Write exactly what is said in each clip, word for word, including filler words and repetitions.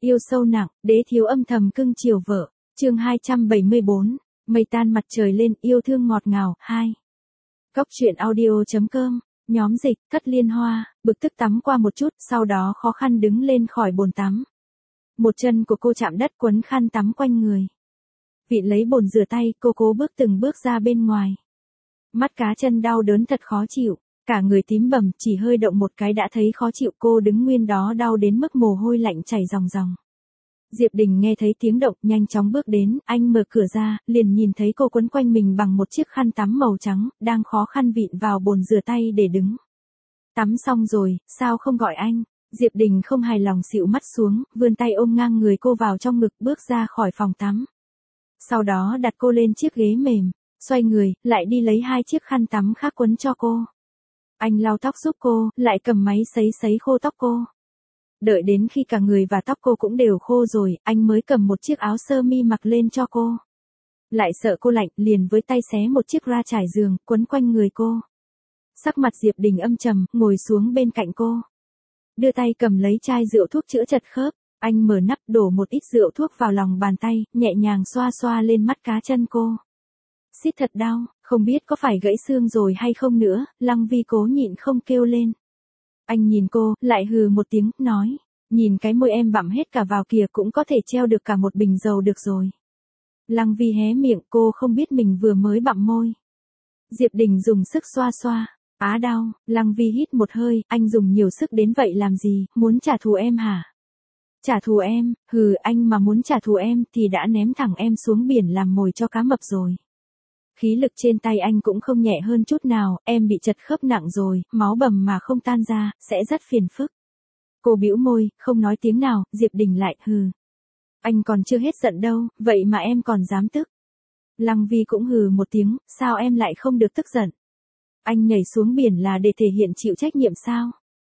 Yêu sâu nặng, đế thiếu âm thầm cưng chiều vợ. Chương hai trăm bảy mươi bốn, mây tan mặt trời lên, yêu thương ngọt ngào. Hai. Góc truyện audio chấm com, nhóm dịch, Cất Liên Hoa, bực tức tắm qua một chút, sau đó khó khăn đứng lên khỏi bồn tắm. Một chân của cô chạm đất, quấn khăn tắm quanh người. Vịn lấy bồn rửa tay, cô cố bước từng bước ra bên ngoài. Mắt cá chân đau đớn thật khó chịu, cả người tím bầm, chỉ hơi động một cái đã thấy khó chịu. Cô đứng nguyên đó đau đến mức mồ hôi lạnh chảy ròng ròng. Diệp Đình nghe thấy tiếng động, nhanh chóng bước đến, anh mở cửa ra, liền nhìn thấy cô quấn quanh mình bằng một chiếc khăn tắm màu trắng, đang khó khăn vịn vào bồn rửa tay để đứng. Tắm xong rồi, sao không gọi anh? Diệp Đình không hài lòng xịu mắt xuống, vươn tay ôm ngang người cô vào trong ngực, bước ra khỏi phòng tắm. Sau đó đặt cô lên chiếc ghế mềm, xoay người, lại đi lấy hai chiếc khăn tắm khác quấn cho cô. Anh lau tóc giúp cô, lại cầm máy sấy sấy khô tóc cô. Đợi đến khi cả người và tóc cô cũng đều khô rồi, anh mới cầm một chiếc áo sơ mi mặc lên cho cô. Lại sợ cô lạnh, liền với tay xé một chiếc ra trải giường, quấn quanh người cô. Sắc mặt Diệp Đình âm trầm, ngồi xuống bên cạnh cô. Đưa tay cầm lấy chai rượu thuốc chữa chật khớp, anh mở nắp đổ một ít rượu thuốc vào lòng bàn tay, nhẹ nhàng xoa xoa lên mắt cá chân cô. Xít thật đau, không biết có phải gãy xương rồi hay không nữa, Lăng Vi cố nhịn không kêu lên. Anh nhìn cô, lại hừ một tiếng, nói, nhìn cái môi em bặm hết cả vào kìa, cũng có thể treo được cả một bình dầu được rồi. Lăng Vi hé miệng, cô không biết mình vừa mới bặm môi. Diệp Đình dùng sức xoa xoa, á đau. Lăng Vi hít một hơi, anh dùng nhiều sức đến vậy làm gì, muốn trả thù em hả? Trả thù em? Hừ, anh mà muốn trả thù em thì đã ném thẳng em xuống biển làm mồi cho cá mập rồi. Khí lực trên tay anh cũng không nhẹ hơn chút nào, em bị chật khớp nặng rồi, máu bầm mà không tan ra, sẽ rất phiền phức. Cô bĩu môi, không nói tiếng nào, Diệp Đình lại hừ. Anh còn chưa hết giận đâu, vậy mà em còn dám tức. Lăng Vi cũng hừ một tiếng, sao em lại không được tức giận? Anh nhảy xuống biển là để thể hiện chịu trách nhiệm sao?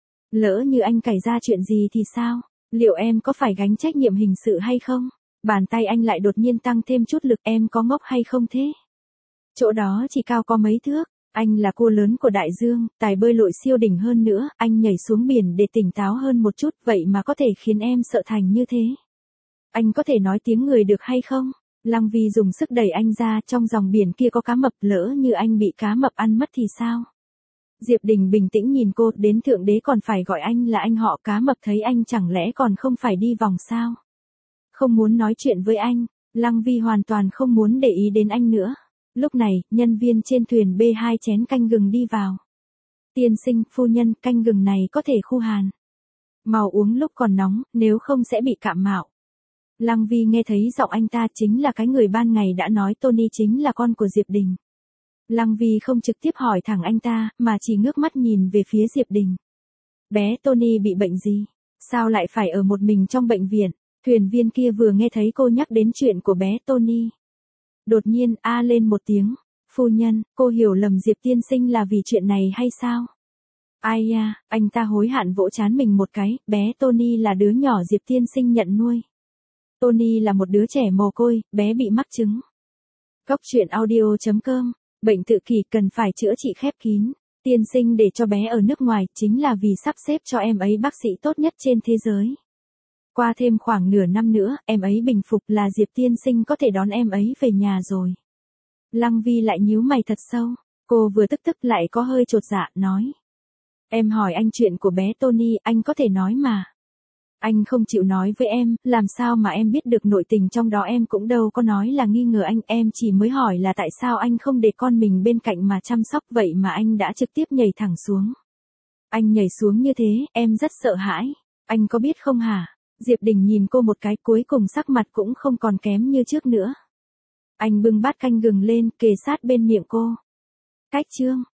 Lỡ như anh cày ra chuyện gì thì sao? Liệu em có phải gánh trách nhiệm hình sự hay không? Bàn tay anh lại đột nhiên tăng thêm chút lực, em có ngốc hay không thế? Chỗ đó chỉ cao có mấy thước, anh là cô lớn của đại dương, tài bơi lội siêu đỉnh hơn nữa, anh nhảy xuống biển để tỉnh táo hơn một chút, vậy mà có thể khiến em sợ thành như thế. Anh có thể nói tiếng người được hay không? Lăng Vi dùng sức đẩy anh ra, trong dòng biển kia có cá mập, lỡ như anh bị cá mập ăn mất thì sao? Diệp Đình bình tĩnh nhìn cô, đến thượng đế còn phải gọi anh là anh họ, cá mập thấy anh chẳng lẽ còn không phải đi vòng sao? Không muốn nói chuyện với anh, Lăng Vi hoàn toàn không muốn để ý đến anh nữa. Lúc này, nhân viên trên thuyền bê hai chén canh gừng đi vào. Tiên sinh, phu nhân, canh gừng này có thể khu hàn. Mau uống lúc còn nóng, nếu không sẽ bị cảm mạo. Lăng Vi nghe thấy giọng anh ta chính là cái người ban ngày đã nói Tony chính là con của Diệp Đình. Lăng Vi không trực tiếp hỏi thẳng anh ta, mà chỉ ngước mắt nhìn về phía Diệp Đình. Bé Tony bị bệnh gì? Sao lại phải ở một mình trong bệnh viện? Thuyền viên kia vừa nghe thấy cô nhắc đến chuyện của bé Tony. Đột nhiên a lên một tiếng, phu nhân, cô hiểu lầm Diệp tiên sinh là vì chuyện này hay sao? Ai ya, anh ta hối hận vỗ trán mình một cái, bé Tony là đứa nhỏ Diệp tiên sinh nhận nuôi. Tony là một đứa trẻ mồ côi, bé bị mắc chứng. Góc truyện audio chấm com, bệnh tự kỷ cần phải chữa trị khép kín. Tiên sinh để cho bé ở nước ngoài chính là vì sắp xếp cho em ấy bác sĩ tốt nhất trên thế giới. Qua thêm khoảng nửa năm nữa, em ấy bình phục là Diệp tiên sinh có thể đón em ấy về nhà rồi. Lăng Vi lại nhíu mày thật sâu, cô vừa tức tức lại có hơi chột dạ, nói. Em hỏi anh chuyện của bé Tony, anh có thể nói mà. Anh không chịu nói với em, làm sao mà em biết được nội tình trong đó, em cũng đâu có nói là nghi ngờ anh, em chỉ mới hỏi là tại sao anh không để con mình bên cạnh mà chăm sóc, vậy mà anh đã trực tiếp nhảy thẳng xuống. Anh nhảy xuống như thế, em rất sợ hãi, anh có biết không hả? Diệp Đình nhìn cô một cái, cuối cùng sắc mặt cũng không còn kém như trước nữa. Anh bưng bát canh gừng lên, kề sát bên miệng cô. Cách chương,